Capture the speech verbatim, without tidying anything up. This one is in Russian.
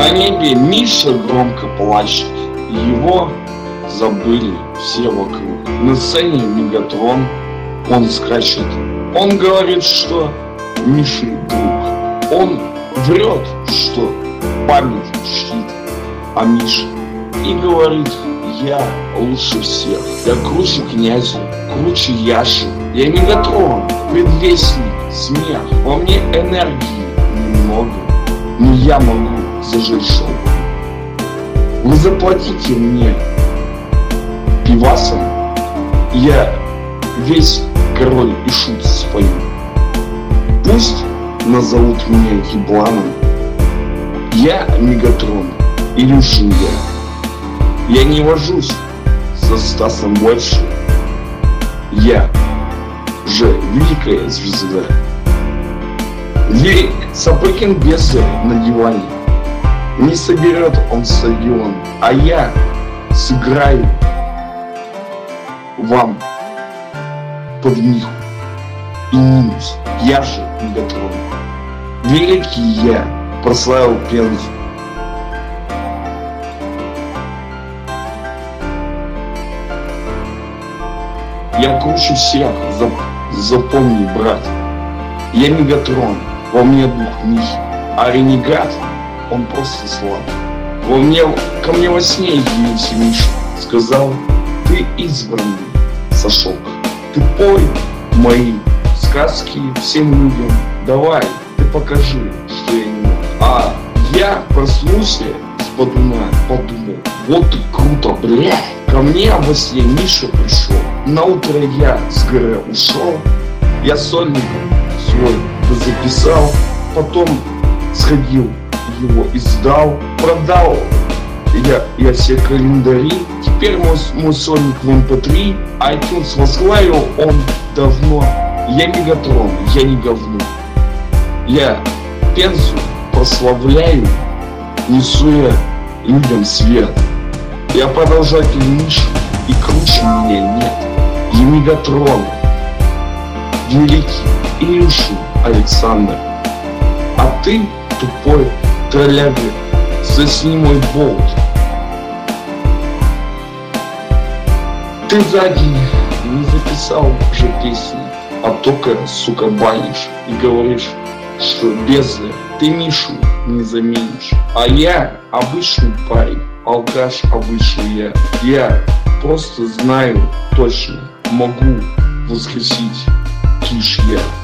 На небе Миша громко плачет, его забыли все вокруг. На сцене Мегатрон, он скачет, он говорит, что Миша друг. Он врет, что память чтит о Мише и говорит: я лучше всех, я круче князя, круче Яши, я Мегатрон, предвестник, смех, во мне энергии немного, но я могу зажечь шоу. Вы заплатите мне пивасом, я весь король и шут спою. Пусть назовут меня ебланом, я Мегатрон, Илюшин я. Я не вожусь со Стасом больше, я же великая звезда. Лирик Сапыкин бесы на диване, не соберет он стадион, а я сыграю вам под них и минус. Я же Мегатрон, великий я, прославил Пензу. Я круче всех, зап запомни, брат. Я Мегатрон, во мне дух Михи, а ренегат, он просто слаб. Во мне, ко мне во сне явился Миша, сказал: ты избранный, Сашок, ты пой мои сказки всем людям, давай, ты покажи, что я не мог. А я проснулся с бодуна, подумал: вот и круто, блядь. Ко мне во сне Миша пришел, на утро я с горы ушел, я сольник свой записал, потом сходил, его издал, продал я, я все календари, теперь мой, мой сольник в эм пэ три, iTunes возглавил он давно. Я Мегатрон, я не говно, я Пензу прославляю, несу я людям свет. Я продолжатель Миши, и круче меня нет. Я Мегатрон, великий Илюшин Александр. А ты, тупой тролляга, сосни мой болт. Ты за день не записал уже песни, а только, сука, банишь и говоришь, что бездна, ты Мишу не заменишь. А я обычный парень, алкаш обычный я. Я просто знаю точно, могу воскресить Киш я.